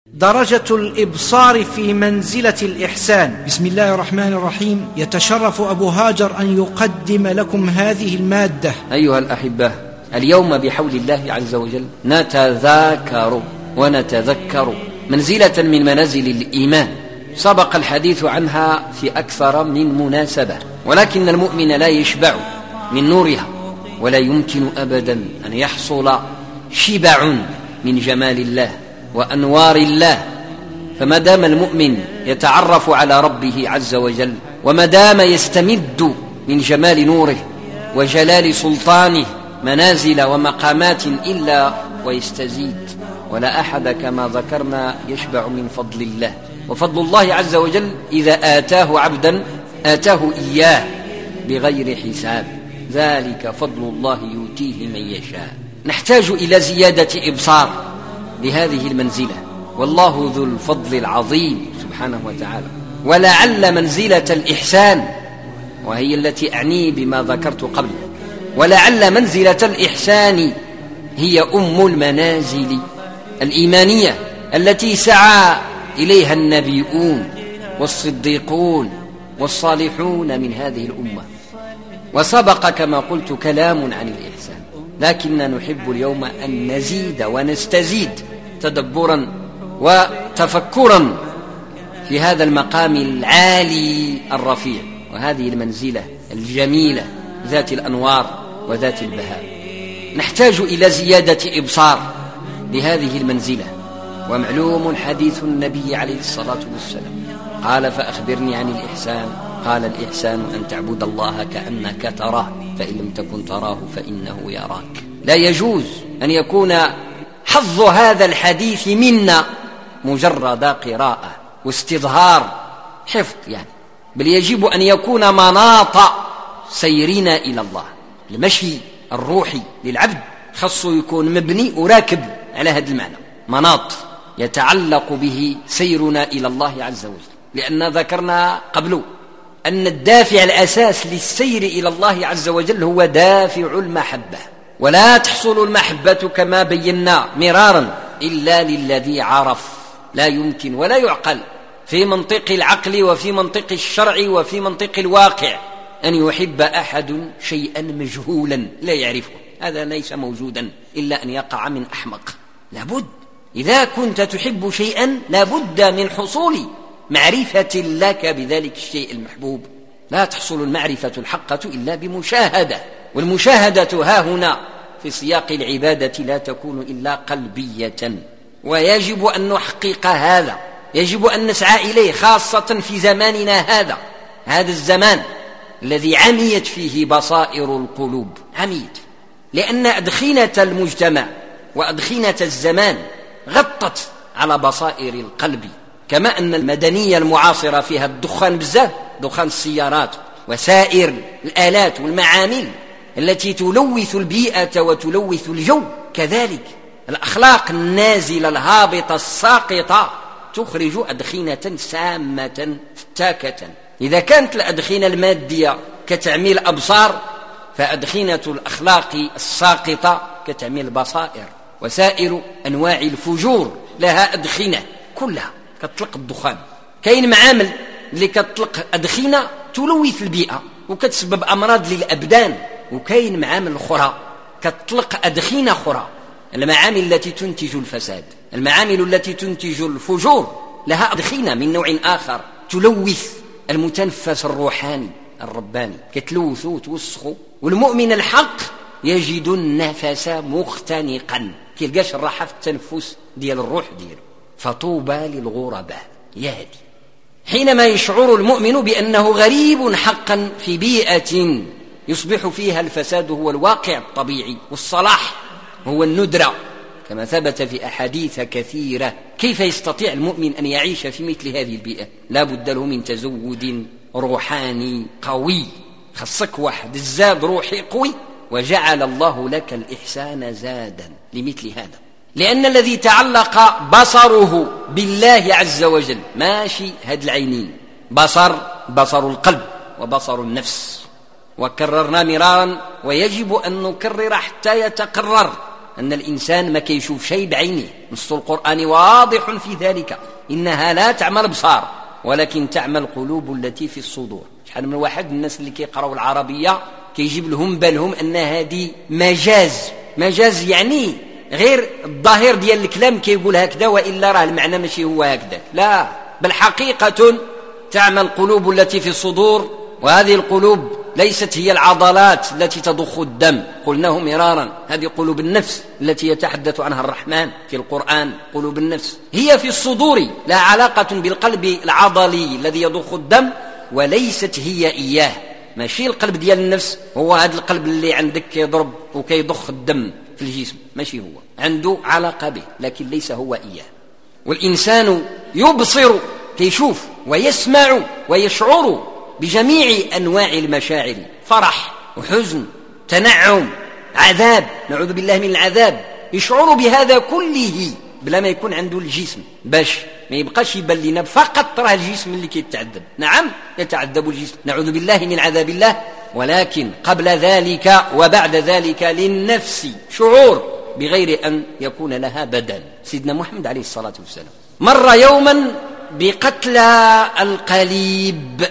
درجة الإبصار في منزلة الإحسان. بسم الله الرحمن الرحيم. يتشرف أبو هاجر أن يقدم لكم هذه المادة. أيها الأحبة، اليوم بحول الله عز وجل نتذاكر ونتذكر منزلة من منازل الإيمان سبق الحديث عنها في أكثر من مناسبة، ولكن المؤمن لا يشبع من نورها، ولا يمكن أبدا أن يحصل شبع من جمال الله وأنوار الله. فما دام المؤمن يتعرف على ربه عز وجل، وما دام يستمد من جمال نوره وجلال سلطانه منازل ومقامات إلا ويستزيد، ولا أحد كما ذكرنا يشبع من فضل الله. وفضل الله عز وجل إذا آتاه عبدا آتاه إياه بغير حساب، ذلك فضل الله يؤتيه من يشاء. نحتاج إلى زيادة إبصار لهذه المنزلة، والله ذو الفضل العظيم سبحانه وتعالى. ولعل منزلة الإحسان، وهي التي أعني بما ذكرت قبل، ولعل منزلة الإحسان هي أم المنازل الإيمانية التي سعى إليها النبيون والصديقون والصالحون من هذه الأمة. وسبق كما قلت كلام عن الإحسان، لكننا نحب اليوم أن نزيد ونستزيد تدبرا وتفكرا في هذا المقام العالي الرفيع وهذه المنزلة الجميلة ذات الأنوار وذات البهاء. نحتاج إلى زيادة إبصار لهذه المنزلة، ومعلوم حديث النبي عليه الصلاة والسلام قال: فأخبرني عن الإحسان. قال: الإحسان أن تعبد الله كأنك تراه، فإن لم تكن تراه فإنه يراك. لا يجوز أن يكون حظ هذا الحديث منا مجرد قراءة واستظهار حفظ بل يجب أن يكون مناط سيرنا إلى الله. المشي الروحي للعبد خاصه يكون مبني وراكب على هذا المعنى، مناط يتعلق به سيرنا إلى الله عز وجل. لأن ذكرنا قبل أن الدافع الأساس للسير إلى الله عز وجل هو دافع المحبة، ولا تحصل المحبة كما بينا مرارا إلا للذي عرف. لا يمكن ولا يعقل في منطق العقل وفي منطق الشرع وفي منطق الواقع أن يحب أحد شيئا مجهولا لا يعرفه، هذا ليس موجودا إلا أن يقع من أحمق. لابد إذا كنت تحب شيئا لابد من حصول معرفة لك بذلك الشيء المحبوب. لا تحصل المعرفة الحقة إلا بمشاهدة، والمشاهدة ها هنا في سياق العبادة لا تكون إلا قلبية، ويجب أن نحقق هذا، يجب أن نسعى إليه، خاصة في زماننا هذا الزمان الذي عميت فيه بصائر القلوب. عميت لأن أدخنة المجتمع وأدخنة الزمان غطت على بصائر القلب، كما أن المدنية المعاصرة فيها الدخان بزاف، دخان السيارات وسائر الآلات والمعامل التي تلوث البيئة وتلوث الجو. كذلك الأخلاق النازلة الهابطة الساقطة تخرج أدخنة سامة فتاكة. إذا كانت الأدخنة المادية كتعميل أبصار، فأدخنة الأخلاق الساقطة كتعميل بصائر. وسائر أنواع الفجور لها أدخنة كلها كتطلق الدخان. كاين معامل اللي كتطلق أدخنة تلوث البيئة وكتسبب أمراض للأبدان، وكاين معامل أخرى كتطلق أدخنة أخرى، المعامل التي تنتج الفساد، المعامل التي تنتج الفجور لها أدخنة من نوع آخر تلوث المتنفس الروحاني الرباني، كتلوث وتوسخ. والمؤمن الحق يجد النفس مختنقا، كيلقاش الراحة في التنفس ديال الروح ديالو. فطوبى للغرباء. يا هدي حينما يشعر المؤمن بأنه غريب حقا في بيئة يصبح فيها الفساد هو الواقع الطبيعي والصلاح هو الندرة كما ثبت في أحاديث كثيرة. كيف يستطيع المؤمن أن يعيش في مثل هذه البيئة؟ لا بد له من تزود روحاني قوي، خصك واحد الزاد روحي قوي، وجعل الله لك الإحسان زادا لمثل هذا. لأن الذي تعلق بصره بالله عز وجل ماشي هاد العينين، بصر القلب وبصر النفس. وكررنا مرارا ويجب أن نكرر حتى يتقرر أن الإنسان ما كيشوف شيء بعينه، نص القرآن واضح في ذلك، إنها لا تعمى الأبصار ولكن تعمى القلوب التي في الصدور. شحال من واحد الناس اللي كيقراوا العربية كيجيب لهم بالهم أن هذه مجاز يعني غير الظاهر ديال الكلام كيقول هكذا وإلا راه المعنى ماشي هو هكذا، لا، بل حقيقة تعمى القلوب التي في الصدور. وهذه القلوب ليست هي العضلات التي تضخ الدم، قلناه مرارا، هذه قلوب النفس التي يتحدث عنها الرحمن في القرآن، قلوب النفس هي في الصدور، لا علاقة بالقلب العضلي الذي يضخ الدم، وليست هي إياه. ماشي القلب ديال النفس هو هذا القلب اللي عندك كيضرب وكيضخ الدم في الجسم، ماشي هو، عنده علاقة به لكن ليس هو إياه. والإنسان يبصر، كيشوف ويسمع ويشعر بجميع أنواع المشاعر، فرح وحزن، تنعم، عذاب، نعوذ بالله من العذاب، يشعر بهذا كله بلا ما يكون عنده الجسم، باش ما يبقاش يبان لنا فقط راه الجسم اللي كيتعذب. نعم يتعذب الجسم، نعوذ بالله من عذاب الله، ولكن قبل ذلك وبعد ذلك للنفس شعور بغير أن يكون لها بدن. سيدنا محمد عليه الصلاة والسلام مر يوما بقتلى القليب.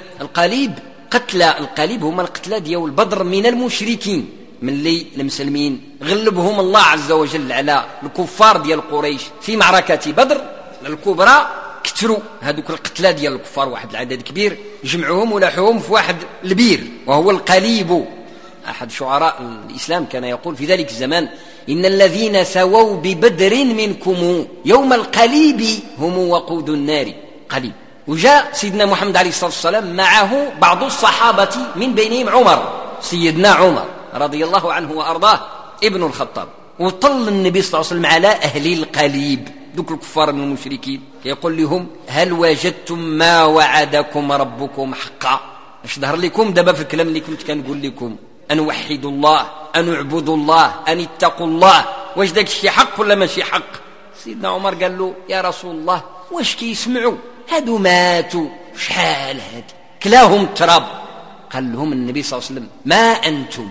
قتلى القليب هما القتلى ديال البدر من المشركين، من اللي المسلمين غلبهم الله عز وجل على الكفار ديال قريش في معركة بدر الكبرى. كتروا هذوك القتلى ديال الكفار، واحد العدد كبير، جمعوهم ولحوهم في واحد البير وهو القليب. أحد شعراء الإسلام كان يقول في ذلك الزمان: إن الذين سووا ببدر منكم يوم القليب هم وقود النار. قليب. وجاء سيدنا محمد عليه الصلاة والسلام معه بعض الصحابة من بينهم عمر، سيدنا عمر رضي الله عنه وأرضاه ابن الخطاب، وطل النبي صلى الله عليه وسلم على أهل القليب دوك الكفار من المشركين، يقول لهم: هل وجدتم ما وعدكم ربكم حقا؟ اش ظهر لكم دابا في الكلام اللي كنت كنقول لكم أن وحدوا الله، أن اعبدوا الله، أن اتقوا الله، واش داك الشيء حق ولا ماشي حق؟ سيدنا عمر قال له: يا رسول الله واش كيسمعوا هادو ماتوا شحال هادي كلاهم التراب. قال لهم النبي صلى الله عليه وسلم: ما أنتم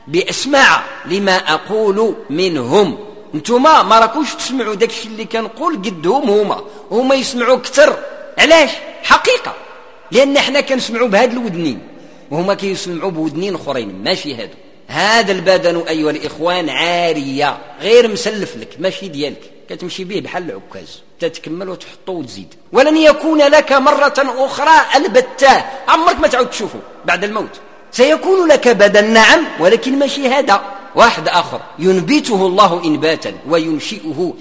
بأسمع لما أقول منهم، انتما ما راكوش تسمعوا داك الشيء اللي كنقول قدهم، هما يسمعوا كتر. علاش؟ حقيقة، لأن احنا كنسمعوا بهاد الودنين وهما كيسمعوا بودنين اخرين، ماشي هادو. هذا البدن أيها الإخوان عارية، غير مسلف لك، ماشي ديالك، كتمشي به بحال العكاز، تتكمل وتحطه وتزيد، ولن يكون لك مرة أخرى البتة، عمرك ما تعود تشوفه بعد الموت. سيكون لك بدن نعم، ولكن ماشي هذا، واحد آخر ينبته الله إنباتا وينشئه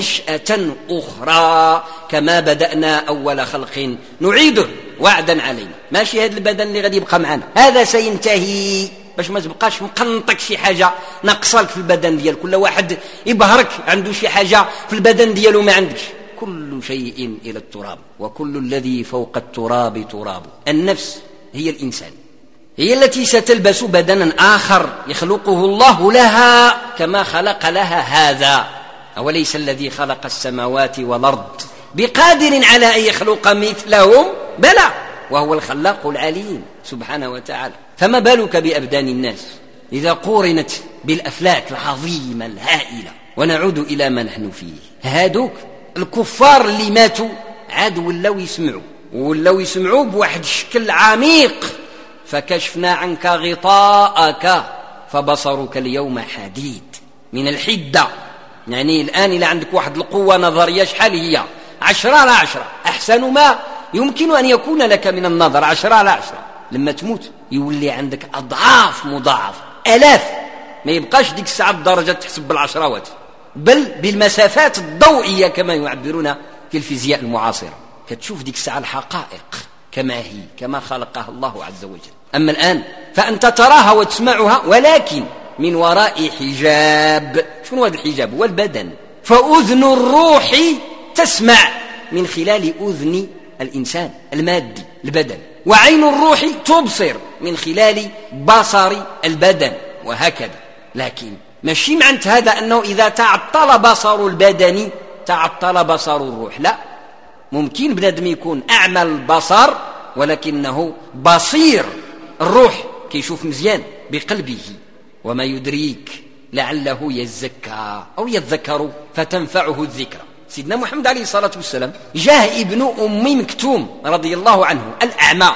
نشأة أخرى، كما بدأنا أول خلق نعيده وعدا علينا. ماشي هذا البدن اللي غادي يبقى معنا، هذا سينتهي، باش ما تبقاش مقنطك شي حاجة ناقصالك في البدن ديال كل واحد، يبهرك عنده شي حاجة في البدن ديالو ما عندكش. كل شيء إلى التراب، وكل الذي فوق التراب تراب. النفس هي الإنسان، هي التي ستلبس بدنا آخر يخلقه الله لها كما خلق لها هذا. أوليس الذي خلق السماوات والأرض بقادر على أن يخلق مثلهم؟ بلى، وهو الخلاق العليم سبحانه وتعالى. فما بالك بأبدان الناس إذا قورنت بالأفلاك العظيمة الهائلة؟ ونعود إلى ما نحن فيه. هادوك الكفار اللي ماتوا عاد ولاو يسمعوا بواحد الشكل عميق. فكشفنا عنك غطاءك فبصرك اليوم حديد، من الحدة، يعني الآن إلى عندك واحد القوة نظرية شحال هي 10/10، أحسن ما يمكن أن يكون لك من النظر 10/10. لما تموت يولي عندك أضعاف مضاعفة، آلاف، ما يبقاش ديك الساعة الدرجة تحسب بالعشرات، بل بالمسافات الضوئية كما يعبرون في الفيزياء المعاصرة. كتشوف ديك الساعة الحقائق كما هي، كما خلقها الله عز وجل. أما الآن فأنت تراها وتسمعها، ولكن من وراء حجاب. شنو هذا الحجاب؟ هو البدن. فأذن الروح تسمع من خلال أذن الإنسان المادي البدن، وعين الروح تبصر من خلال بصر البدن، وهكذا. لكن ماشي معنى هذا أنه إذا تعطل بصر البدن تعطل بصر الروح، لا، ممكن بنادم يكون أعمى البصر ولكنه بصير الروح، كيشوف مزيان بقلبه. وما يدريك لعله يزكى أو يذكر فتنفعه الذكرى. سيدنا محمد عليه الصلاة والسلام جاء ابن أم مكتوم رضي الله عنه الأعمى.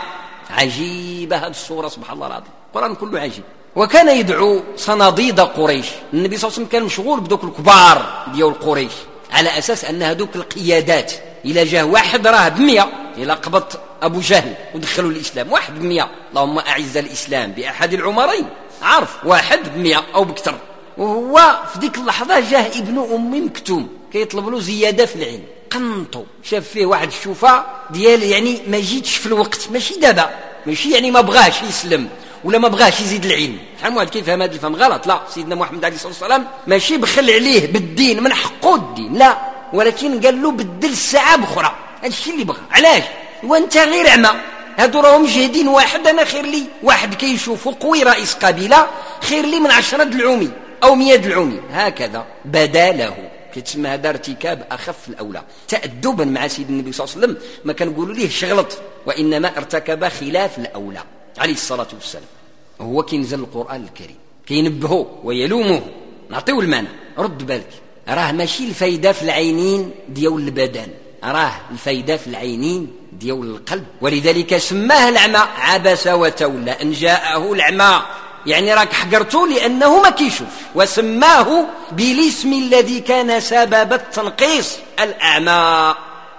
عجيبة هذه الصورة سبحان الله العظيم، القرآن كله عجيب. وكان يدعو صناديد قريش. النبي صلى الله عليه وسلم كان مشغول بدوك الكبار ديال قريش على أساس أن هذوك القيادات إلى جاه واحد راه ب100 إلى قبض أبو جهل ودخلوا الإسلام واحد ب100. اللهم أعز الإسلام بأحد العمرين، عارف واحد ب100 أو بكتر. وهو في ديك اللحظة جاه ابن أم مكتوم كيطلب له زيادة في العلم. قنطو شاف فيه واحد الشوفة ديال يعني ما جيتش في الوقت، ماشي دابا، ماشي يعني ما بغاش يسلم ولا ما بغاش يزيد العلم. شحال من واحد كيفهم هذا الفهم غلط. لا، سيدنا محمد عليه الصلاة والسلام ماشي بخل عليه بالدين، من حقه الدين لا، ولكن قال له بدل الساعة بأخرى. هذا الشيء اللي بغى. علاش؟ وانت غير اعمى، هادو راهم مجهدين واحد، انا خير لي واحد كيشوف قوي رئيس قبيلة خير لي من 10 العمي او 100 العمي. هكذا بدا له. كتسمى هذا ارتكاب اخف الاولى تأدبا مع سيد النبي صلى الله عليه وسلم. ما كنقولوا ليه شغلط، وانما ارتكب خلاف الاولى عليه الصلاة والسلام. هو كينزل القرآن الكريم كينبهه ويلومه. نعطيو المعنى، رد بالك، راه ماشي الفايدة في العينين ديال البدن، راه الفايدة في العينين ديال القلب. ولذلك سماه الأعمى عبس وتولى أن جاءه الأعمى، يعني راك حقرته لأنه ما كيشوف، وسماه بالاسم الذي كان سبب التنقيص الأعمى.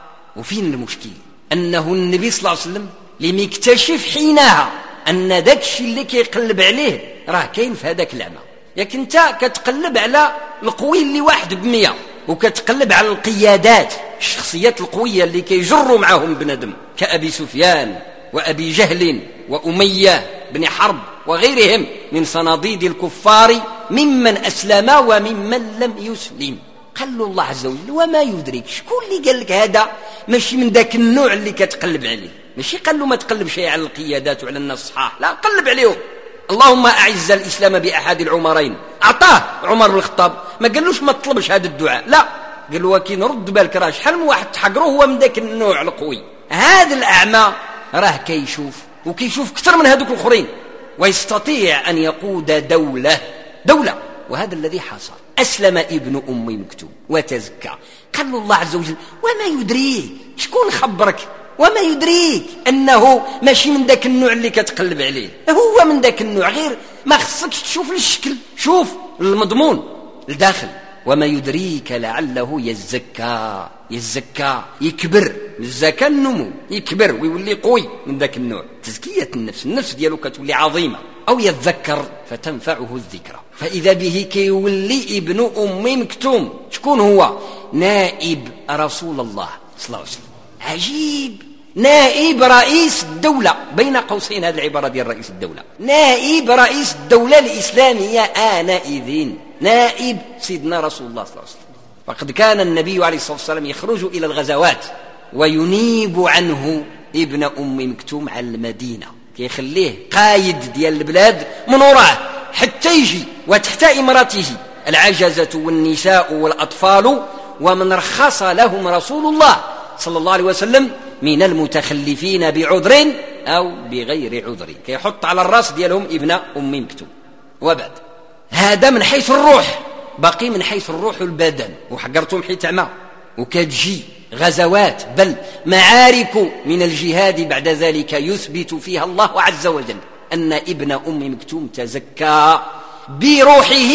وفين المشكل؟ أنه النبي صلى الله عليه وسلم لم يكتشف حينها أن داك الشيء اللي كيقلب عليه راه كاين في هذاك الأعمى. ياك انت كتقلب على القوي اللي واحد ب100 وكتقلب على القيادات الشخصيات القوية اللي كيجروا معهم بندم كأبي سفيان وأبي جهل وأمية بن حرب وغيرهم من صناديد الكفار ممن أسلم وممن لم يسلم. قال له الله عز وجل وما يدرك، شكون اللي قال لك هذا ماشي من ذاك النوع اللي كتقلب عليه؟ ماشي قال له ما تقلب شيء على القيادات وعلى الناس صحاح، لا، قلب عليهم. اللهم أعز الإسلام بأحد العمرين، أعطاه عمر بن الخطاب، ما قالوش ما تطلبش هذا الدعاء، لا، قال له ولكن رد بالك راه شحال من واحد تحقره هو من ذاك النوع القوي. هذا الأعمى راه كيشوف وكيشوف أكثر من هذوك الآخرين، ويستطيع أن يقود دولة. وهذا الذي حصل. أسلم ابن أم مكتوم وتزكى. قال له الله عز وجل وما يدريك، شكون خبرك؟ وما يدريك أنه ماشي من ذاك النوع اللي كتقلب عليه، هو من ذاك النوع، غير ما خصكش تشوف الشكل، شوف المضمون الداخل. وما يدريك لعله يزكى يكبر، من الزكاة النمو، يكبر ويولي قوي من ذاك النوع، تزكية النفس ديالو كتولي عظيمة. أو يذكر فتنفعه الذكرى. فإذا به كيولي ابن أم مكتوم. شكون هو؟ نائب رسول الله صلى الله عليه وسلم. عجيب، نائب رئيس الدولة، بين قوسين هذه العبارة ديال رئيس الدولة، نائب رئيس الدولة الإسلامية آنئذ، نائب سيدنا رسول الله صلى الله عليه وسلم. فقد كان النبي عليه الصلاة والسلام يخرج إلى الغزوات وينيب عنه ابن أم مكتوم على المدينة، كيخليه قايد ديال البلاد من وراه حتى يجي، وتحت إمرته العجزة والنساء والأطفال، ومن رخص لهم رسول الله صلى الله عليه وسلم من المتخلفين بعذر أو بغير عذر، كيحط على الراس ديالهم ابن أم مكتوم. وبعد هذا من حيث الروح، باقي من حيث الروح والبدن، وحقرتهم حيث عمى. وكتجي غزوات بل معارك من الجهاد بعد ذلك يثبت فيها الله عز وجل أن ابن أم مكتوم تزكى بروحه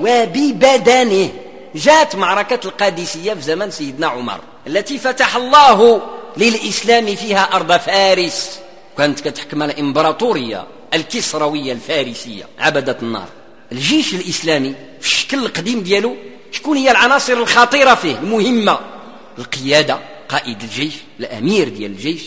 وببدنه. جاءت معركة القادسية في زمن سيدنا عمر التي فتح الله للإسلام فيها أرض فارس، كانت كتحكم الإمبراطورية الكسروية الفارسية عبدة النار. الجيش الإسلامي في الشكل القديم ديالو شكون هي العناصر الخطيرة فيه المهمة؟ القيادة، قائد الجيش، الأمير ديال الجيش،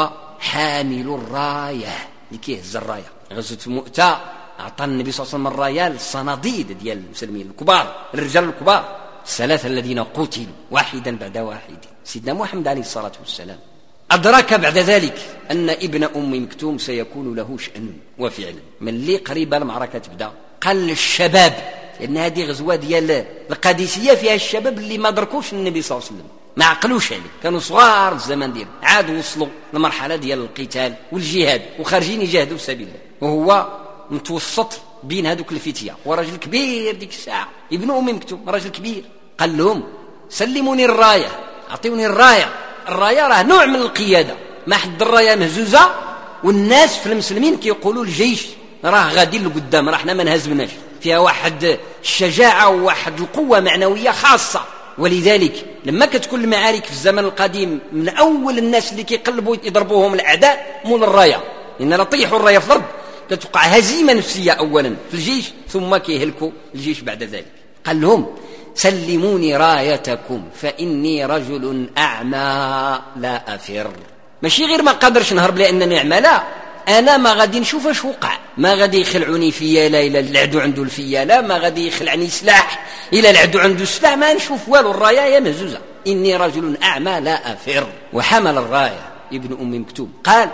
وحامل الراية اللي كيهز الراية. غزوة مؤتة أعطى النبي صلى الله عليه وسلم الراية للصناديد ديال المسلمين الكبار، الرجال الكبار الثلاثة الذين قتلوا واحدا بعد واحد. سيدنا محمد عليه الصلاة والسلام أدرك بعد ذلك أن ابن أم مكتوم سيكون له شأن وفعل. من اللي قريبة المعركة تبدأ قال للشباب، لأن هذه غزوة ديال القادسية فيها الشباب اللي ما دركوش النبي صلى الله عليه وسلم، ما عقلوش عليه، كانوا صغار الزمان ديالهم، عاد وصلوا للمرحلة ديال القتال والجهاد وخارجين يجاهدوا في سبيل الله، وهو متوسط بين هذوك الفتية، ورجل كبير ديك الساعة ابن أم مكتوم رجل كبير، قال لهم سلموني الراية، أعطيوني الراية. الراية راه نوع من القيادة، ما حد الراية مهزوزة والناس في المسلمين كيقولوا الجيش راه غادي لقدام، راه حنا ما نهزمناش، فيها واحد الشجاعة وواحد القوة معنوية خاصة. ولذلك لما كتكون المعارك في الزمن القديم من أول الناس اللي كيقلبوا يضربوهم الأعداء مول الراية، إن لا طيحوا الراية في الأرض كتوقع هزيمة نفسية أولا في الجيش ثم كيهلكوا الجيش بعد ذلك. قال لهم سلموني رايتكم فإني رجل أعمى لا أفر. ماشي غير ما قادرش نهرب لأنني أعمى، لا، أنا ما غادي نشوف اش وقع، ما غادي يخلعوني فيالة إلى العدو عنده الفيالة، ما غادي يخلعني سلاح إلى العدو عنده السلاح، ما نشوف والو، الراية يا مهزوزة، إني رجل أعمى لا أفر. وحمل الراية ابن أم مكتوم، قال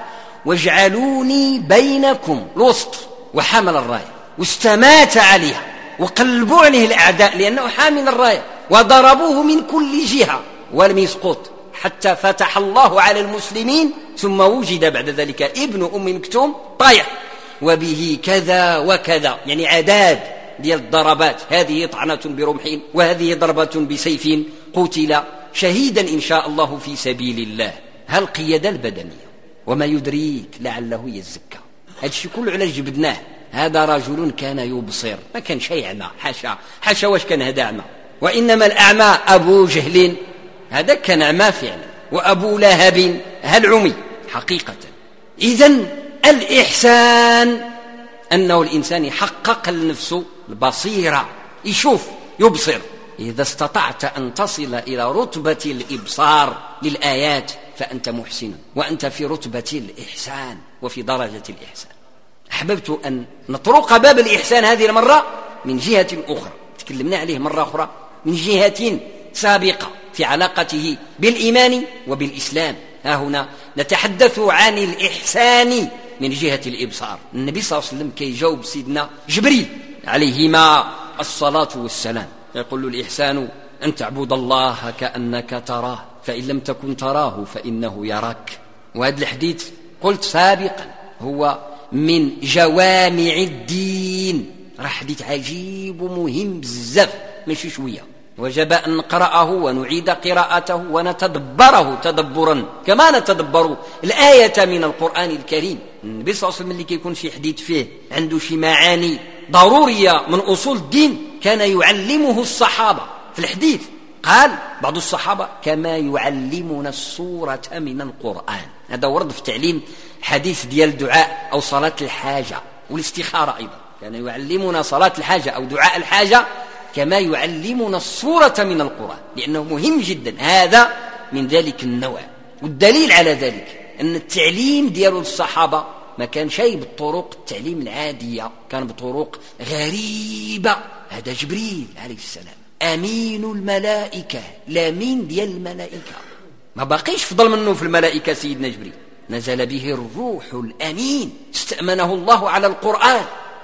واجعلوني بينكم الوسط، وحمل الراية واستمات عليها وقلبوا عليه الأعداء لأنه حامل الراية وضربوه من كل جهة ولم يسقط حتى فتح الله على المسلمين، ثم وجد بعد ذلك ابن أم مكتوم طايح وبه كذا وكذا، يعني عداد ديال الضربات، هذه طعنة برمح وهذه ضربة بسيف، قتل شهيدا إن شاء الله في سبيل الله. هالقيادة البدنية. وما يدريك لعله يزكى، هذا الشيء كله علاش جبدناه. هذا رجل كان يبصر، ما كان شيء أعمى، حاشا واش كان هذا أعمى، وإنما الأعمى أبو جهل، هذا كان أعمى فعلا، وأبو لهب هل عمي حقيقة. إذن الإحسان أنه الإنسان يحقق لنفسه البصيرة، يشوف يبصر. إذا استطعت أن تصل إلى رتبة الإبصار للآيات فأنت محسن، وأنت في رتبة الإحسان وفي درجة الإحسان. أحببت أن نطرق باب الإحسان هذه المرة من جهة أخرى، تكلمنا عليه مرة أخرى من جهة سابقة في علاقته بالإيمان وبالإسلام. ها هنا نتحدث عن الإحسان من جهة الإبصار. النبي صلى الله عليه وسلم كي يجاوب سيدنا جبريل عليهما الصلاة والسلام، يقول له الإحسان أن تعبد الله كأنك تراه فإن لم تكن تراه فإنه يراك. وهذا الحديث قلت سابقا هو من جوامع الدين، راه حديث عجيب ومهم بزاف ماشي شوية، وجب أن نقرأه ونعيد قراءته ونتدبره تدبرا كما نتدبر الآية من القرآن الكريم. النبي صلى الله عليه وسلم اللي كيكون شي حديث فيه عنده شي معاني ضرورية من أصول الدين كان يعلمه الصحابة. في الحديث قال بعض الصحابة كما يعلمنا السورة من القرآن. هذا ورد في تعليم حديث ديال الدعاء أو صلاة الحاجة والاستخارة أيضا، كان يعلمنا صلاة الحاجة أو دعاء الحاجة كما يعلمنا السورة من القرآن، لأنه مهم جدا، هذا من ذلك النوع. والدليل على ذلك أن التعليم ديال الصحابة ما كان شيء بالطرق التعليم العادية، كان بطرق غريبة. هذا جبريل عليه السلام أمين الملائكة، الأمين ديال الملائكة، ما باقيش فضل منه في الملائكة سيدنا جبريل، نزل به الروح الأمين، استأمنه الله على القرآن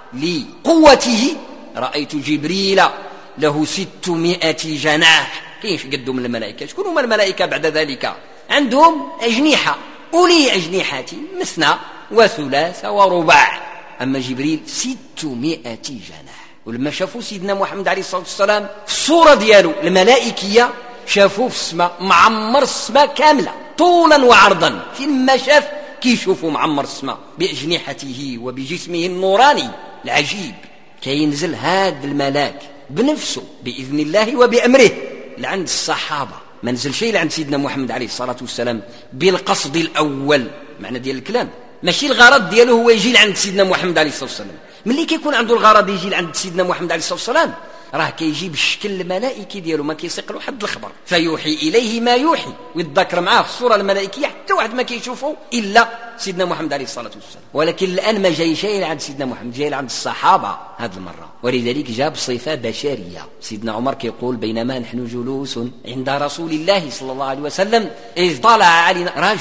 لقوته. رأيت جبريل له 600 جناح، كيش قدوا من الملائكة؟ شكون هما الملائكة بعد ذلك؟ عندهم أجنحة، أولي أجنحة مثنى وثلاث ورباع، أما جبريل 600 جناح. ولما شافوا سيدنا محمد عليه الصلاة والسلام في الصورة ديالو الملائكية، شافوه في السماء معمر السماء كاملة طولا وعرضا، فيما شاف كيشوفوا معمر السماء بأجنحته وبجسمه النوراني العجيب. كينزل هذا الملاك بنفسه بإذن الله وبأمره لعند الصحابة، ما نزل شيء لعند سيدنا محمد عليه الصلاة والسلام بالقصد الأول، معنى ديال الكلام ماشي الغرض دياله هو يجي لعند سيدنا محمد عليه الصلاة والسلام. ملي كيكون عنده الغرض يجي لعند سيدنا محمد عليه الصلاة والسلام راه كيجي بالشكل الملائكي ديالو، ما كيسيق له حد الخبر، فيوحي إليه ما يوحي، ويتذكر معاه في الصورة الملائكية حتى واحد ما كيشوفه إلا سيدنا محمد عليه الصلاة والسلام. ولكن الآن ما جاي شيء عند سيدنا محمد، جاي عند الصحابة هذه المرة، ولذلك جاب صفة بشرية. سيدنا عمر كيقول بينما نحن جلوس عند رسول الله صلى الله عليه وسلم إذ طلع علينا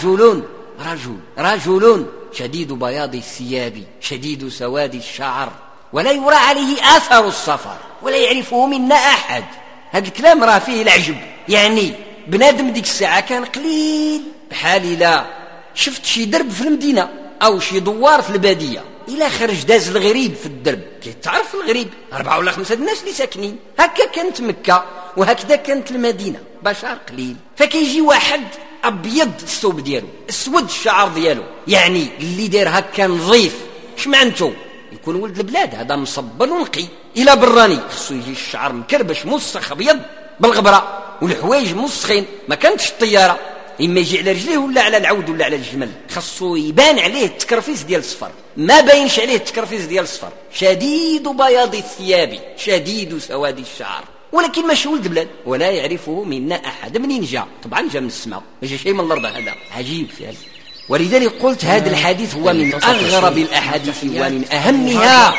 رجل شديد بياض الثياب شديد سواد الشعر ولا يرى عليه آثر السفر ولا يعرفه منا أحد. هذا الكلام راه فيه العجب، يعني بنادم ديك الساعة كان قليل، بحال لا شفت شي درب في المدينة أو شي دوار في البادية إلى خرج داز الغريب في الدرب. كي تعرف الغريب 4 ولا 5 الناس اللي ساكنين هكا. كانت مكة وهكذا كانت المدينة، بشر قليل. فكيجي واحد أبيض الثوب ديالو، اسود الشعر ديالو، يعني اللي داير هكا نظيف. اش معناتو؟ يكون ولد البلاد، هذا مصبل ونقي. إلى براني خصو يجي الشعر مكربش موسخ أبيض بالغبرة، والحوايج موسخين. ما كانتش الطيارة إما يجي على رجليه ولا على العود ولا على الجمل، خصو يبان عليه التكرفيس ديال الصفر. ما باينش عليه التكرفيس ديال الصفر. شديد بياض الثياب شديد سواد الشعر، ولكن ماشي ولد بلاد ولا يعرفه منا أحد. منين جاء؟ طبعا جاء من السماء، ما جا شيء من الأرض. هذا عجيب فعلا. ولذلك قلت هذا الحديث هو من أغرب الأحاديث ومن أهمها.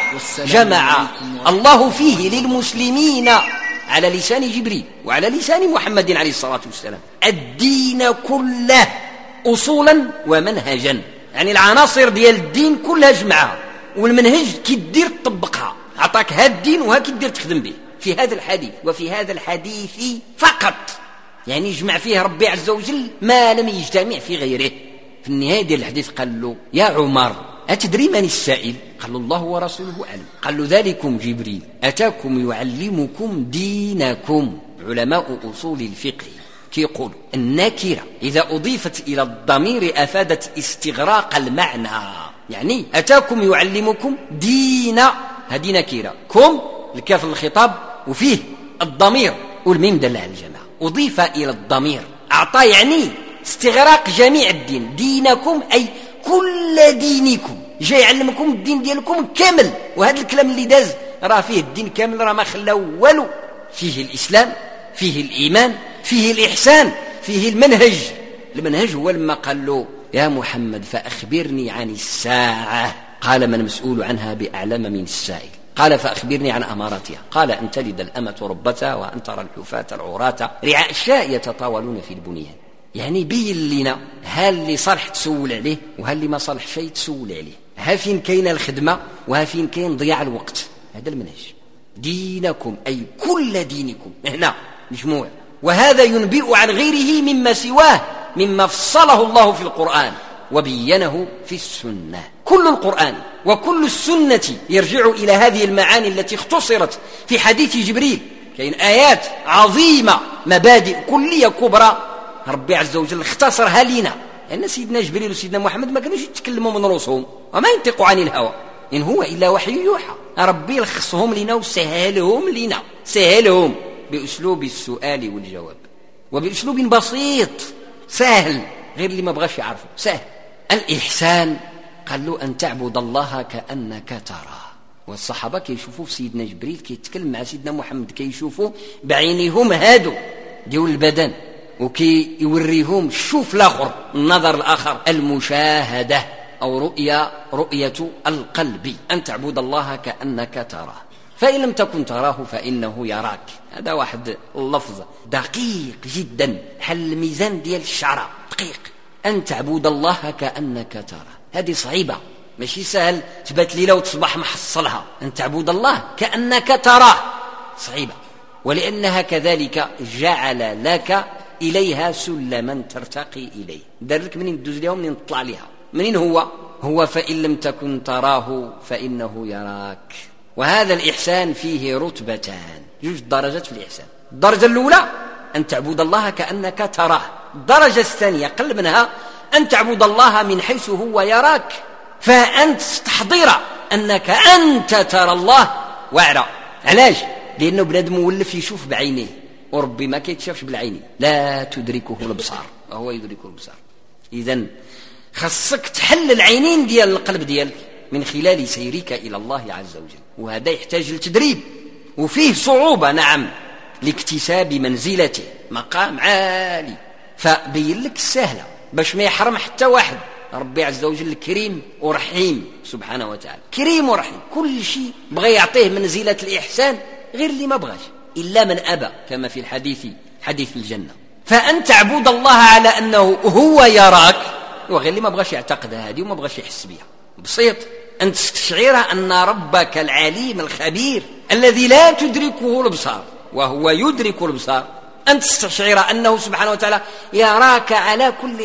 جمع الله فيه للمسلمين على لسان جبريل وعلى لسان محمد عليه الصلاة والسلام الدين كله أصولا ومنهجا، يعني العناصر ديال الدين كلها جمعها، والمنهج كي دير تطبقها. أعطاك هذا الدين وها كي دير تخدم به في هذا الحديث. وفي هذا الحديث فقط يعني يجمع فيه ربي عز وجل ما لم يجتمع في غيره. في النهاية ديال الحديث قال له: يا عمر أتدري من السائل؟ قال له: الله ورسوله أعلم. قال له: ذلكم جبريل أتاكم يعلمكم دينكم. علماء أصول الفقه كيقولوا النكرة إذا أضيفت إلى الضمير أفادت استغراق المعنى، يعني أتاكم يعلمكم دين، هذه نكرة، كم الكاف الخطاب وفيه الضمير والميم دل على الجماعة، أضيف إلى الضمير أعطى يعني استغراق جميع الدين. دينكم أي كل دينكم، جاي يعلمكم الدين ديالكم كامل. وهذا الكلام اللي داز راه فيه الدين كامل، راه ما خلى والو. فيه الإسلام، فيه الإيمان، فيه الإحسان، فيه المنهج. المنهج هو لما قال له: يا محمد فأخبرني عن الساعة. قال: ما المسؤول عنها بأعلم من السائل. قال: فأخبرني عن أماراتها. قال: أن تلد الأمة ربتها وأن ترى الحفاة العراة رعاء الشاء يتطاولون في البنيان. يعني بين لنا ها اللي صالح تسول عليه وها اللي ما صالح شيء تسول عليه، ها فين كاين الخدمة وها فين كاين ضياع الوقت. هذا المنهج. دينكم أي كل دينكم، هنا مجموع. وهذا ينبئ عن غيره مما سواه مما فصله الله في القرآن وبينه في السنة. كل القرآن وكل السنة يرجع إلى هذه المعاني التي اختصرت في حديث جبريل. كاين آيات عظيمة، مبادئ كلية كبرى ربي عز وجل اختصرها لنا، لأن سيدنا جبريل وسيدنا محمد ما كانوش يتكلموا من رؤوسهم وما ينطقوا عن الهوى، إن هو إلا وحي يوحى. ربي لخصهم لنا وسهلهم لنا، سهلهم بأسلوب السؤال والجواب وبأسلوب بسيط سهل، غير اللي ما بغاش يعرفه سهل. الإحسان قال له: أن تعبد الله كأنك تراه. والصحابة كيشوفوا في سيدنا جبريل كيتكلم مع سيدنا محمد، كيشوفوا بعينيهم هادو ديال البدن، وكي يوريهم الشوف الآخر، النظر الآخر، المشاهدة أو رؤية القلب. أن تعبد الله كأنك تراه فإن لم تكن تراه فإنه يراك. هذا واحد اللفظ دقيق جدا، حل الميزان ديال الشعرة دقيق. أن تعبد الله كأنك تراه، هذه صعيبة، ماشي سهل تبات ليلة وتصبح محصلها. أن تعبد الله كأنك تراه صعيبة، ولأنها كذلك جعل لك إليها سلما ترتقي إليه. دار لك منين تدوز ليها ومنين تطلع لها. منين هو فإن لم تكن تراه فإنه يراك. وهذا الإحسان فيه رتبتان، 2 درجات في الإحسان. الدرجة الأولى أن تعبد الله كأنك تراه. الدرجة الثانية قل منها أن تعبد الله من حيث هو يراك، فأنت تستحضر أنك أنت ترى الله واعرى. علاش؟ لأنه بنادم مولف يشوف بعينيه، وربي ما كيتشافش بالعين، لا تدركه الابصار وهو يدرك الابصار. اذن خصك تحل العينين ديال القلب ديالك من خلال سيرك الى الله عز وجل، وهذا يحتاج لتدريب وفيه صعوبه نعم لاكتساب منزلته، مقام عالي. فبين لك السهله باش ما يحرم حتى واحد. ربي عز وجل كريم ورحيم سبحانه وتعالى، كريم ورحيم، كل شيء بغى يعطيه منزله الاحسان، غير اللي ما بغاش إلا من أبى، كما في حديث الجنة. فأن تعبد الله على أنه هو يراك، وغير اللي ما بغاش يعتقد هذه وما بغاش يحس بها، بسيط. أن تستشعر أن ربك العليم الخبير الذي لا تدركه الأبصار وهو يدرك الأبصار، أن تستشعر أنه سبحانه وتعالى يراك على كل حال،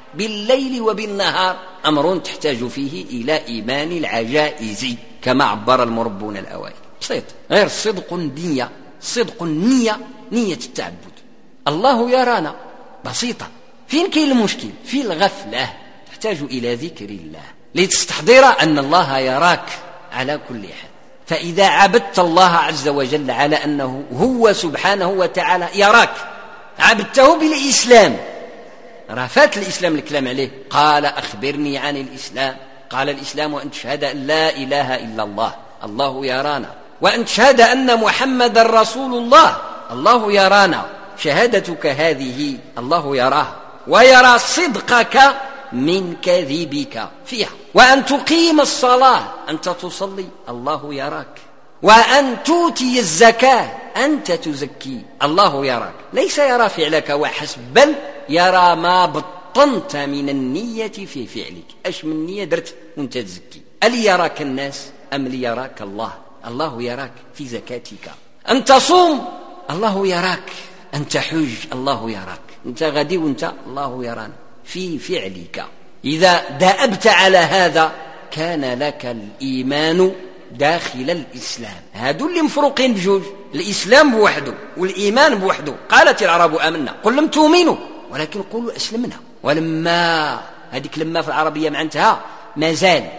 بالليل وبالنهار أمر تحتاج فيه إلى إيمان العجائز كما عبر المربون الأوائل. بسيط، غير صدق النية، صدق النية، نية التعبد. الله يرانا، بسيطة. فين كاين المشكل؟ في الغفلة، تحتاج إلى ذكر الله لتستحضر أن الله يراك على كل حال. فإذا عبدت الله عز وجل على أنه هو سبحانه وتعالى يراك، عبدته بالإسلام، رافات الإسلام الكلام عليه. قال أخبرني عن الإسلام، قال الإسلام وأن تشهد أن لا إله إلا الله، الله يرانا، وأن تشهد أن محمد رسول الله، الله يرانا. شهادتك هذه الله يراها ويرى صدقك من كذبك فيها. وأن تقيم الصلاة، أنت تصلي، الله يراك. وأن تؤتي الزكاة، أنت تزكي، الله يراك. ليس يرى فعلك وحسب، بل يرى ما بطنت من النية في فعلك. أش من نية درت وانت تزكي؟ ألي يراك الناس أم ليراك الله؟ الله يراك في زكاتك. أن تصوم، الله يراك. أن تحج، الله يراك. أنت غادي وانت الله يرانا في فعلك. إذا دأبت على هذا كان لك الإيمان داخل الإسلام. هادو اللي مفروقين بجوج، الإسلام بوحده والإيمان بوحده. قالت العرب آمنا قل لم تؤمنوا ولكن قولوا أسلمنا. ولما هذيك لما في العربية معناتها ما زال،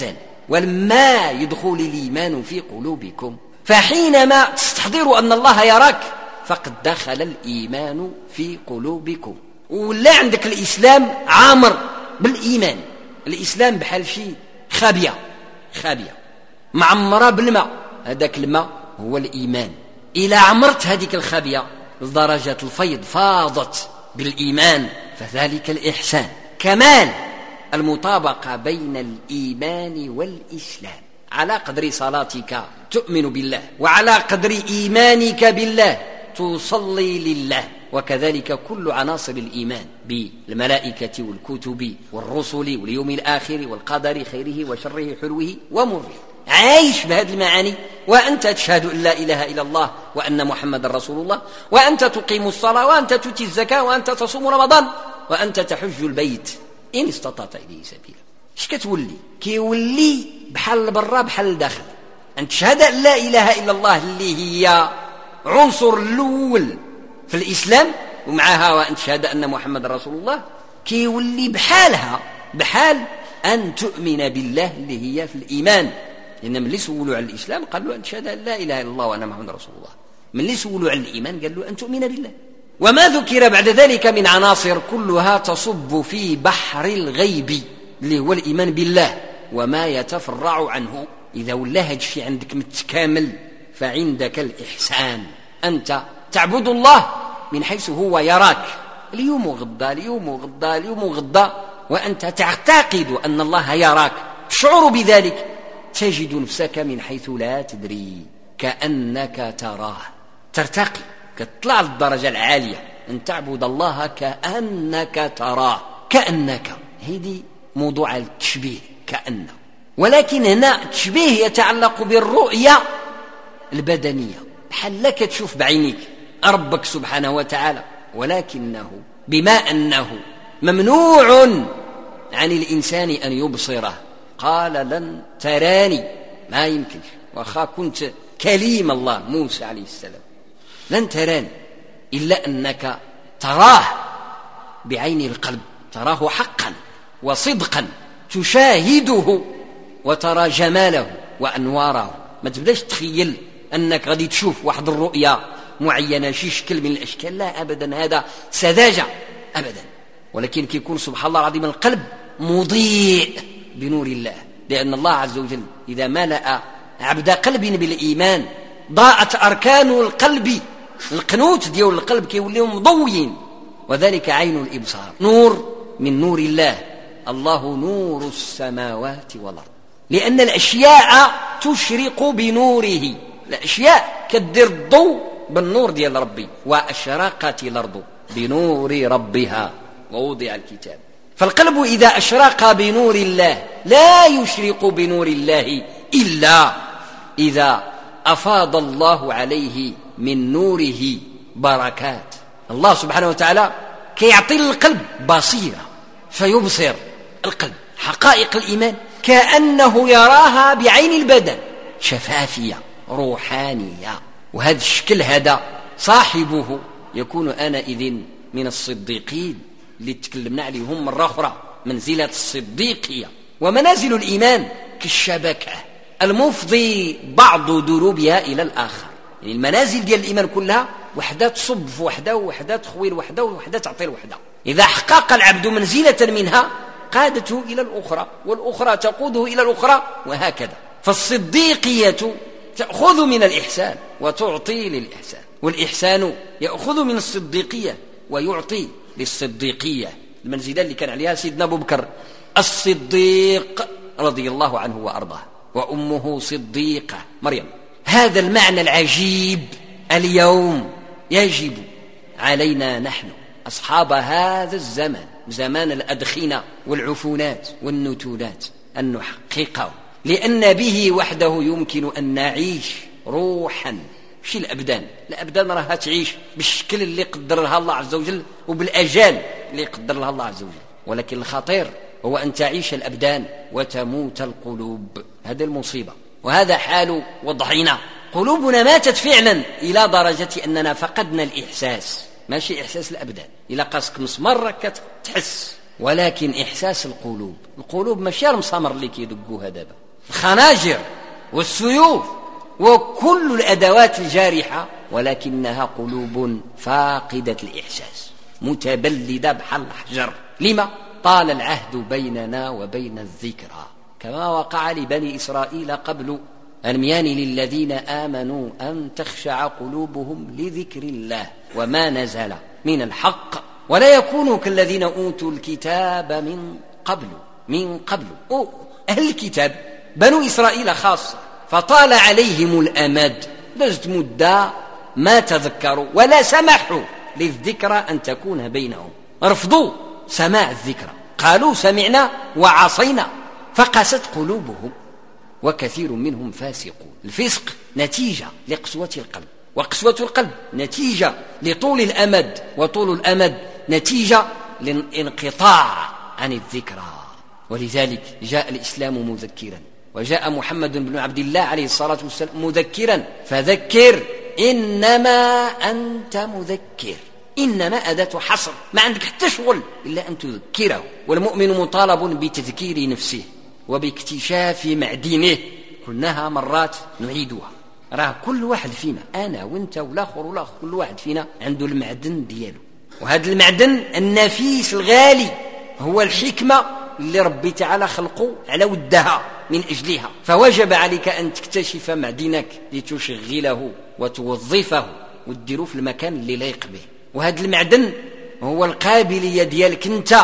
ولما يدخل الإيمان في قلوبكم، فحينما تستحضروا أن الله يراك فقد دخل الإيمان في قلوبكم. ولا عندك الإسلام عامر بالإيمان. الإسلام بحال شيء خابية معمرة بالماء، هذاك الماء هو الإيمان. إذا عمرت هذيك الخابية لدرجة الفيض فاضت بالإيمان، فذلك الإحسان، كمال المطابقة بين الإيمان والإسلام. على قدر صلاتك تؤمن بالله، وعلى قدر إيمانك بالله تصلي لله. وكذلك كل عناصر الإيمان بالملائكة والكتب والرسل واليوم الآخر والقدر خيره وشره حلوه ومره، عايش بهذه المعاني. وأنت تشهد أن لا إله إلا الله وأن محمد رسول الله، وأنت تقيم الصلاة، وأنت تؤتي الزكاة، وأنت تصوم رمضان، وأنت تحج البيت إن استطعت إليه سبيلا. اش كتولي؟ كيولي بحال برا بحال الداخل. أن تشهد أن لا إله إلا الله اللي هي عنصر الأول في الإسلام، ومعها وأن تشهد أن محمد رسول الله، كيولي بحالها بحال أن تؤمن بالله اللي هي في الإيمان. لأن من اللي سولوا على الإسلام قالوا أن تشهد أن لا إله إلا الله وأن محمد رسول الله. من اللي سولوا على الإيمان قالوا أن تؤمن بالله. وما ذكر بعد ذلك من عناصر كلها تصب في بحر الغيب اللي هو الإيمان بالله وما يتفرع عنه. إذا ولا هذا الشيء عندك متكامل فعندك الإحسان. أنت تعبد الله من حيث هو يراك اليوم وغدا، وأنت تعتقد أن الله يراك، تشعر بذلك، تجد نفسك من حيث لا تدري كأنك تراه، ترتقي، تطلع للدرجة العالية، أن تعبد الله كأنك تراه. كأنك هذه موضوع التشبيه، كأن. ولكن هنا التشبيه يتعلق بالرؤية البدنية، بحال لك تشوف بعينيك ربك سبحانه وتعالى، ولكنه بما أنه ممنوع عن الإنسان أن يبصره قال لن تراني، ما يمكنش، وخا كنت كليم الله موسى عليه السلام، لن تراني، إلا أنك تراه بعين القلب، تراه حقا وصدقا، تشاهده وترى جماله وأنواره. ما تبداش تخيل أنك غادي تشوف واحد الرؤية معينة، شي شكل من الأشكال، لا أبدا، هذا سذاجة أبدا. ولكن كيكون سبحان الله العظيم القلب مضيء بنور الله، لأن الله عز وجل إذا ملأ عبد قلب بالإيمان ضاءت أركان القلب، القنوت ديال القلب كيوليو مضويين، وذلك عين الإبصار، نور من نور الله. الله نور السماوات والأرض، لأن الأشياء تشرق بنوره، الأشياء كدير الضوء بالنور ديال ربي. وأشرقت الأرض بنور ربها ووضع الكتاب. فالقلب إذا أشرق بنور الله لا يشرق بنور الله إلا إذا أفاض الله عليه من نوره بركات. الله سبحانه وتعالى كيعطي القلب بصيرة، فيبصر القلب حقائق الإيمان كأنه يراها بعين البدن، شفافية روحانية. وهذا الشكل هذا صاحبه يكون آنئذ من الصديقين اللي تكلمنا عليهم مرة أخرى، منزلة الصديقية. ومنازل الإيمان كالشبكة المفضي بعض دروبها إلى الآخر، يعني المنازل ديال الإيمان كلها وحدة تصب في وحدة، وحدة تخوي الوحدة، وحدة تعطي الوحدة. إذا حقق العبد منزلة منها قادته إلى الأخرى، والأخرى تقوده إلى الأخرى، وهكذا. فالصديقية تأخذ من الإحسان وتعطي للإحسان، والإحسان يأخذ من الصديقية ويعطي للصديقية. المنزلة اللي كان عليها سيدنا أبو بكر الصديق رضي الله عنه وأرضاه، وأمه صديقة مريم. هذا المعنى العجيب اليوم يجب علينا نحن أصحاب هذا الزمن، زمان الأدخنة والعفونات والنتونات، أن نحققه، لأن به وحده يمكن أن نعيش روحا. مش الأبدان راها تعيش بالشكل اللي قدرها الله عز وجل وبالأجال اللي قدر لها الله عز وجل، ولكن الخطير هو أن تعيش الأبدان وتموت القلوب. هذا المصيبة، وهذا حال وضعنا. قلوبنا ماتت فعلا إلى درجة أننا فقدنا الإحساس، ماشي إحساس الأبدان. إلا قاسك مسمر كتحس، ولكن إحساس القلوب ماشي المسامر اللي كيدقوها دابا، الخناجر والسيوف وكل الأدوات الجارحة، ولكنها قلوب فاقدة الإحساس متبلدة بحال الحجر. لما؟ طال العهد بيننا وبين الذكرى، كما وقع لبني إسرائيل قبل أن يان للذين آمنوا أن تخشع قلوبهم لذكر الله وما نزل من الحق، ولا يكونوا كالذين أوتوا الكتاب من قبل أهل الكتاب بنو إسرائيل خاصة، فطال عليهم الأمد، دزت مدة ما تذكروا ولا سمحوا للذكرى أن تكون بينهم، رفضوا سماع الذكرى، قالوا سمعنا وعصينا، فقست قلوبهم وكثير منهم فاسقون. الفسق نتيجة لقسوة القلب، وقسوة القلب نتيجة لطول الأمد، وطول الأمد نتيجة للانقطاع عن الذكرى. ولذلك جاء الإسلام مذكرا، وجاء محمد بن عبد الله عليه الصلاة والسلام مذكرا، فذكر إنما أنت مذكر. إنما أداة حصر، ما عندك حتى شغل إلا أن تذكره. والمؤمن مطالب بتذكير نفسه وباكتشاف معدنه. قلناها مرات نعيدها، راه كل واحد فينا، أنا وانت والآخر كل واحد فينا عنده المعدن دياله، وهذا المعدن النفيس الغالي هو الحكمة اللي ربي تعالى خلقه على ودها من أجلها، فوجب عليك أن تكتشف معدنك لتشغله وتوظفه وتديره في المكان اللي لايق به. وهذا المعدن هو القابلية ديالك انت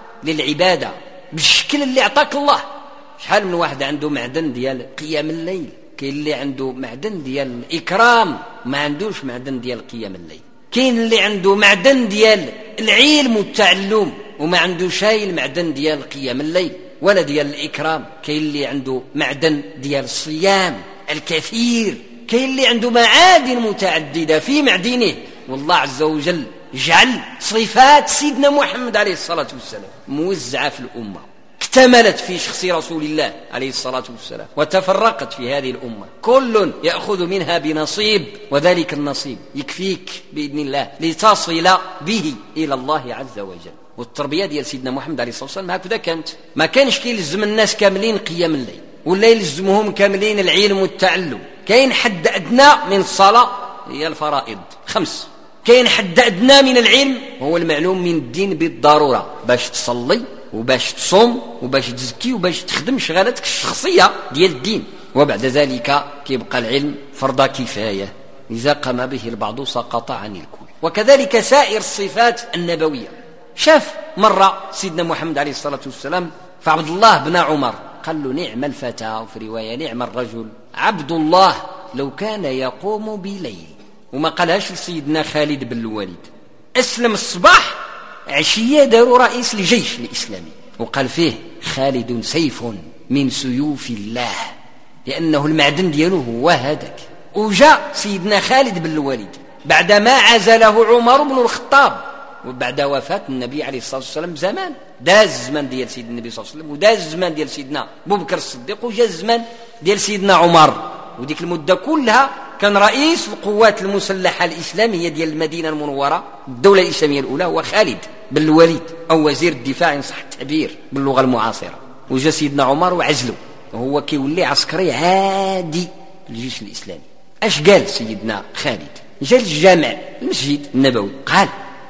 للعبادة بالشكل اللي اعطاك الله. شحال من واحد عنده معدن ديال قيام الليل، كاين اللي عنده معدن ديال الإكرام ما عندوش معدن ديال قيام الليل، كاين اللي عنده معدن ديال العلم والتعلم وما عندوش المعدن ديال قيام الليل ولا ديال الإكرام، كاين اللي عنده معدن ديال الصيام الكثير، كاين اللي عنده معادن متعددة في معدنه. والله عز وجل جعل صفات سيدنا محمد عليه الصلاة والسلام موزعة في الأمة، اكتملت في شخص رسول الله عليه الصلاة والسلام، وتفرقت في هذه الأمة، كل يأخذ منها بنصيب، وذلك النصيب يكفيك بإذن الله لتصل به إلى الله عز وجل. والتربية ديال سيدنا محمد عليه الصلاة والسلام هكذا كانت، ما كانش كيلزم الناس كاملين قيام الليل ولا يلزمهم كاملين العلم والتعلم. كاين حد أدنى من الصلاة هي الفرائض 5، كاين حد أدنى من العلم هو المعلوم من الدين بالضرورة، باش تصلي وباش تصوم وباش تزكي وباش تخدم شغلاتك الشخصية ديال الدين. وبعد ذلك كيبقى العلم فرض كفاية، إذا قام به البعض سقط عن الكل. وكذلك سائر الصفات النبوية. شاف مرة سيدنا محمد عليه الصلاة والسلام فعبد الله بن عمر قال له نعم الفتى، وفي رواية نعم الرجل عبد الله لو كان يقوم بليل. وما قالهاش لسيدنا خالد بن الوليد، أسلم الصباح، عشية داروا رئيس الجيش الإسلامي، وقال فيه خالد سيف من سيوف الله، لأنه المعدن دياله هو هذاك. وجاء سيدنا خالد بن الوليد بعدما عزله عمر بن الخطاب، وبعد وفاة النبي عليه الصلاة والسلام زمان، داز الزمان ديال سيدنا النبي صلى الله عليه وسلم، وداز الزمان ديال سيدنا أبو بكر الصديق، وجا الزمان ديال سيدنا عمر، وديك المدة كلها كان رئيس القوات المسلحة الإسلامية ديال المدينة المنورة الدولة الإسلامية الأولى هو خالد بن الوليد، أو وزير الدفاع إن صح التعبير باللغة المعاصرة. وجا سيدنا عمر وعزله، وهو كيولي عسكري عادي الجيش الإسلامي. اش قال سيدنا خالد؟ جا الجامع المسجد النبوي قال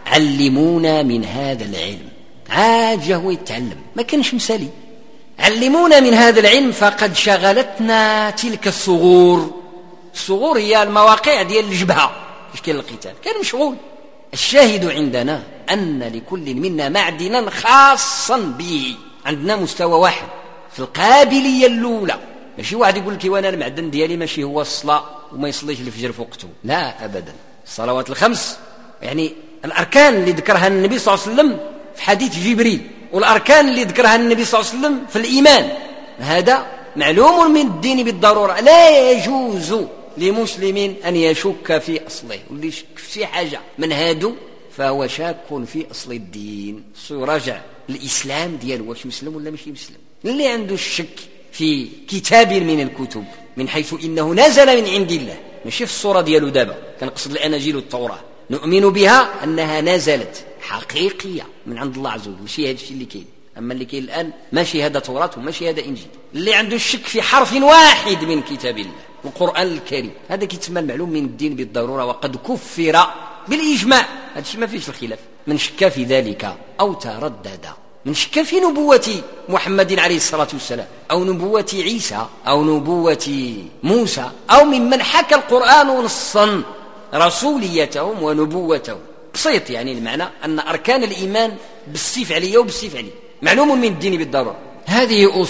علمونا من هذا العلم. عاد جا هو يتعلم، ما كانش مسالي. علمونا من هذا العلم فقد شغلتنا تلك الصغور. الصغور هي المواقع ديال الجبهة فاش كاين القتال، كان مشغول. الشاهد عندنا أن لكل منا معدنا خاصا به، عندنا مستوى واحد في القابلية الأولى. ماشي واحد يقول لك وانا المعدن ديالي ماشي هو الصلاة وما يصليش الفجر في وقته، لا أبدا. الصلوات الخمس يعني الأركان اللي ذكرها النبي صلى الله عليه وسلم في حديث جبريل، والأركان اللي ذكرها النبي صلى الله عليه وسلم في الإيمان، هذا معلوم من الدين بالضرورة. لا يجوز لمسلم أن يشك في أصله، واللي يشك في شي حاجة من هادو فهو شاك في أصل الدين. يراجع الإسلام ديالو واش مسلم ولا ماشي مسلم. اللي عنده الشك في كتاب من الكتب من حيث إنه نزل من عند الله، ماشي في الصورة ديالو دابا كنقصد الأناجيل والتوراة، نؤمن بها أنها نزلت حقيقية من عند الله عز وجل، ماشي هذا الشيء اللي كاين. أما اللي كاين الآن ماشي هذا توراة وماشي هذا إنجيل. اللي عنده الشك في حرف واحد من كتاب الله القرآن الكريم، هذا كيتسمى المعلوم من الدين بالضرورة، وقد كفر بالإجماع. هذا الشيء ما فيش الخلاف. من شك في ذلك أو تردد، من شك في نبوة محمد عليه الصلاة والسلام أو نبوة عيسى أو نبوة موسى أو ممن حكى القرآن نصا رسوليتهم ونبوتهم. بسيط يعني المعنى أن أركان الإيمان بالسيف عليه وبالسيف عليه معلوم من الدين بالضرورة. هذه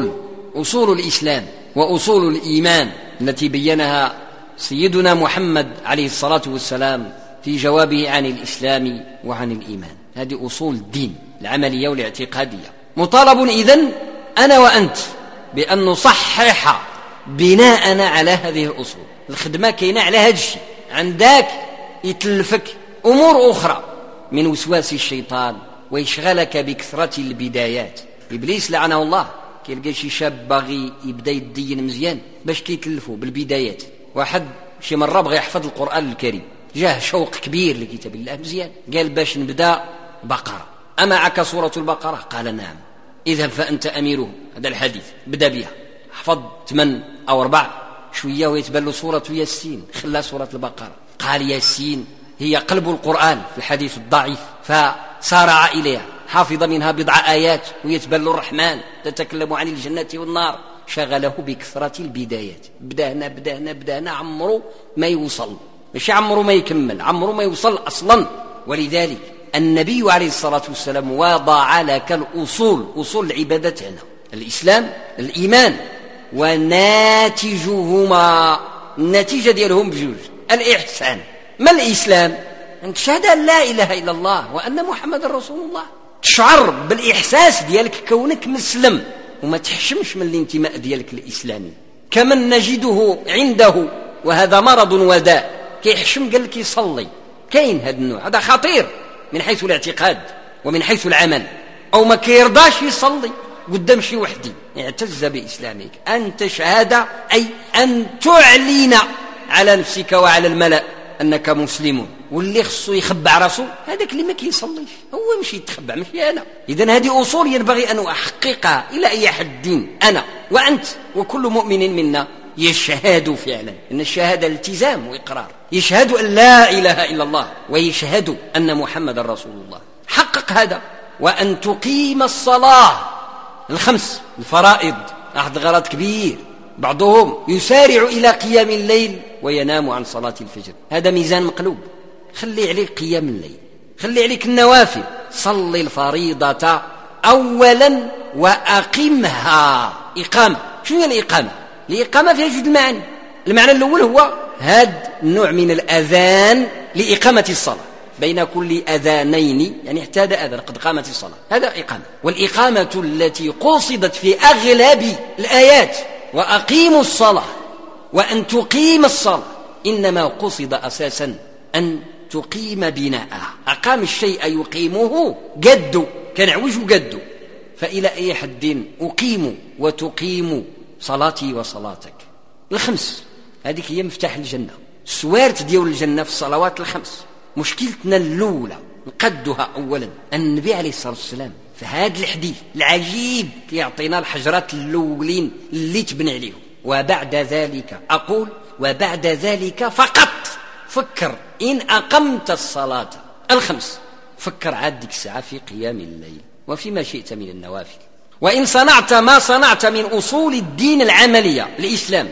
أصول الإسلام وأصول الإيمان التي بينها سيدنا محمد عليه الصلاة والسلام في جوابه عن الإسلام وعن الإيمان. هذه أصول الدين العملية والاعتقادية. مطالب إذن أنا وأنت بأن نصحح بناءنا على هذه الأصول. الخدمة كاينة على هذا الشيء. عندك يتلفك أمور أخرى من وسواس الشيطان ويشغلك بكثرة البدايات. إبليس لعنه الله كيلقى شي شاب باغي يبدا يدين مزيان باش كيتلفوا بالبدايات. واحد شي مرة بغى يحفظ القرآن الكريم، جاه شوق كبير لكتاب الله مزيان، قال باش نبدا بقرة، أمعك سورة البقرة؟ قال نعم. إذهب فأنت أميره. هذا الحديث بدا بها، حفظ 8 أو 4 شوية ويتبان له سورة ياسين، خلى سورة البقرة. قال ياسين هي قلب القرآن في الحديث الضعيف، فسارع إليها، حافظ منها 10 آيات ويتبان له الرحمن تتكلم عن الجنة والنار. شغله بكثرة البدايات، بدأنا عمره ما يوصل، مش عمره ما يكمل، عمره ما يوصل أصلا. ولذلك النبي عليه الصلاة والسلام وضع لك الأصول، أصول العبادة هنا الإسلام الإيمان، وناتجهما النتيجة ديالهم بجوج. الإحسان. ما الإسلام؟ أن تشهد أن لا إله إلا الله وأن محمد رسول الله، تشعر بالإحساس ديالك كونك مسلم وما تحشمش من الانتماء ديالك الإسلامي. كمن نجده عنده وهذا مرض وداء كيحشم قال لك يصلي، كاين هذا النوع، هذا خطير من حيث الاعتقاد ومن حيث العمل. أو ما كيرضاش يصلي قدام شي وحدي. اعتز بإسلامك، أن تشهد أي أن تعلن على نفسك وعلى الملأ أنك مسلم. واللي خصو يخبع راسه هذاك اللي ما كيصليش، هو مش يتخبع ماشي أنا. إذن هذه أصول ينبغي أن أحققها إلى أي حد أنا وأنت وكل مؤمن منا يشهد فعلا. إن الشهادة التزام وإقرار، يشهد أن لا إله إلا الله ويشهد أن محمد رسول الله. حقق هذا. وأن تقيم الصلاة الخمس الفرائض. أحد غلط كبير، بعضهم يسارع إلى قيام الليل وينام عن صلاة الفجر. هذا ميزان مقلوب. خلي عليك قيام الليل، خلي عليك النوافل. صلي الفريضة أولا وأقمها. إقامة. شنو هي الإقامة؟ الإقامة فيها جد المعاني. المعنى الأول هو هذا النوع من الأذان لإقامة الصلاة، بين كل أذانين يعني احتاج أذان قد قامت الصلاة، هذا إقامة. والإقامة التي قصدت في أغلب الآيات وأقيموا الصلاة وأن تقيم الصلاة، إنما قصد أساسا أن تقيم بناءها. أقام الشيء يقيمه قد كنعوج وقدو. فإلى أي حد أقيم وتقيم صلاتي وصلاتك الخمس؟ هذه هي مفتاح الجنة، السوارت ديال الجنة في الصلوات الخمس. مشكلتنا الأولى نقدها أولا النبي عليه الصلاة والسلام في هذا الحديث العجيب يعطينا الحجرات الأولين اللي تبني عليهم. وبعد ذلك أقول وبعد ذلك فقط فكر إن أقمت الصلاة الخمس، فكر عاد ديك الساعة في قيام الليل وفيما شئت من النوافل. وإن صنعت ما صنعت من أصول الدين العملية الإسلام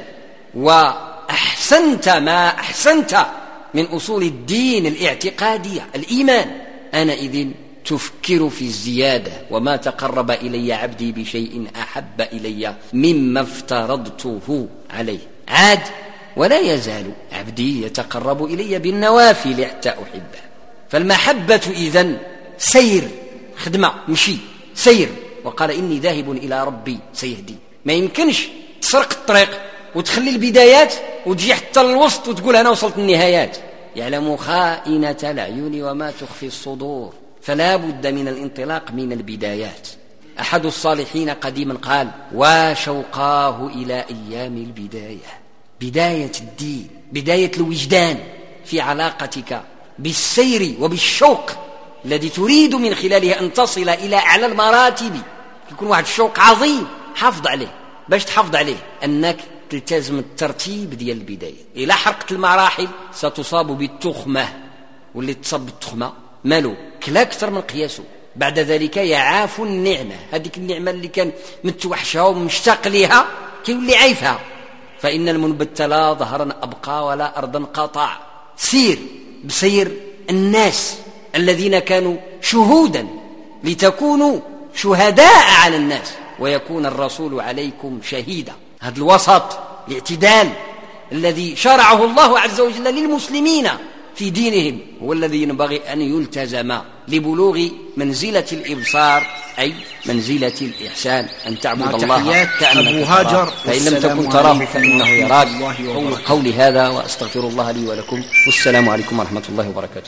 وأحسنت ما أحسنت من أصول الدين الاعتقادية الإيمان، أنا إذن تفكر في الزيادة. وما تقرب إلي عبدي بشيء أحب إلي مما افترضته عليه. عاد ولا يزال عبدي يتقرب إلي بالنوافل حتى أحبه. فالمحبة إذن سير، خدمة، مشي، سير. وقال إني ذاهب إلى ربي سيهدي. ما يمكنش تسرق الطريق وتخلي البدايات وتجي حتى الوسط وتقول أنا وصلت النهايات. يعلم خائنة الأعين وما تخفي الصدور، فلا بد من الانطلاق من البدايات. أحد الصالحين قديما قال وشوقاه إلى أيام البداية، بداية الدين، بداية الوجدان في علاقتك بالسير وبالشوق الذي تريد من خلاله أن تصل إلى أعلى المراتب. يكون واحد الشوق عظيم حافظ عليه. باش تحافظ عليه أنك تلتزم الترتيب ديال البداية. إلى حرقت المراحل ستصاب بالتخمة، واللي تصاب بالتخمة مالو كلا أكثر من قياسه. بعد ذلك يعاف النعمة، هذيك النعمة اللي كان متوحشها ومشتاق لها كيولي عايفها. فإن المنبت لا ظهرا أبقى ولا أرضا قطع. سير بسير الناس الذين كانوا شهودا لتكونوا شهداء على الناس ويكون الرسول عليكم شهيدا. هذا الوسط الاعتدال الذي شرعه الله عز وجل للمسلمين في دينهم هو الذي ينبغي أن يلتزم لبلوغ منزلة الإبصار، أي منزلة الإحسان، أن تعبد الله كأنك تراه فإن لم تكن تراه فإنه يراك. قولي هذا وأستغفر الله لي ولكم، والسلام عليكم ورحمة الله وبركاته.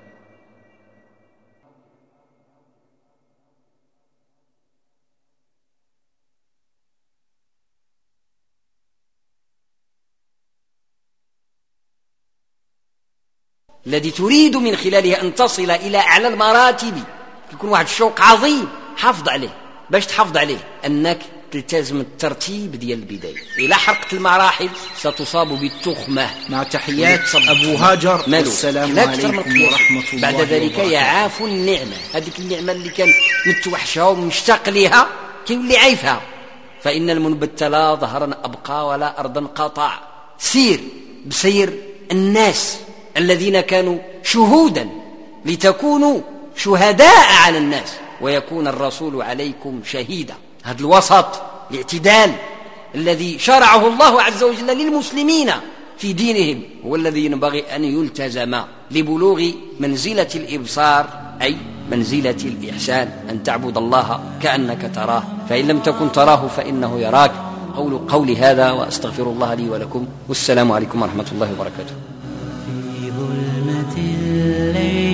الذي تريد من خلاله أن تصل إلى أعلى المراتب. يكون واحد الشوق عظيم حافظ عليه. باش تحافظ عليه أنك تلتزم الترتيب ديال البداية. إلى حرقت المراحل ستصاب بالتخمة. مع تحيات أبو هاجر، والسلام عليكم ورحمة الله. بعد ذلك يعاف النعمة، هذيك النعمة اللي كان متوحشها ومشتاق لها كيولي عايفها. فإن المنبت لا ظهرا أبقى ولا أرضا قطع. سير بسير الناس الذين كانوا شهودا لتكونوا شهداء على الناس ويكون الرسول عليكم شهيدا. هذا الوسط الاعتدال الذي شرعه الله عز وجل للمسلمين في دينهم هو الذي ينبغي أن يلتزم لبلوغ منزلة الإبصار، أي منزلة الإحسان، أن تعبد الله كأنك تراه فإن لم تكن تراه فإنه يراك. قولي هذا وأستغفر الله لي ولكم، والسلام عليكم ورحمة الله وبركاته. ظلمة الليل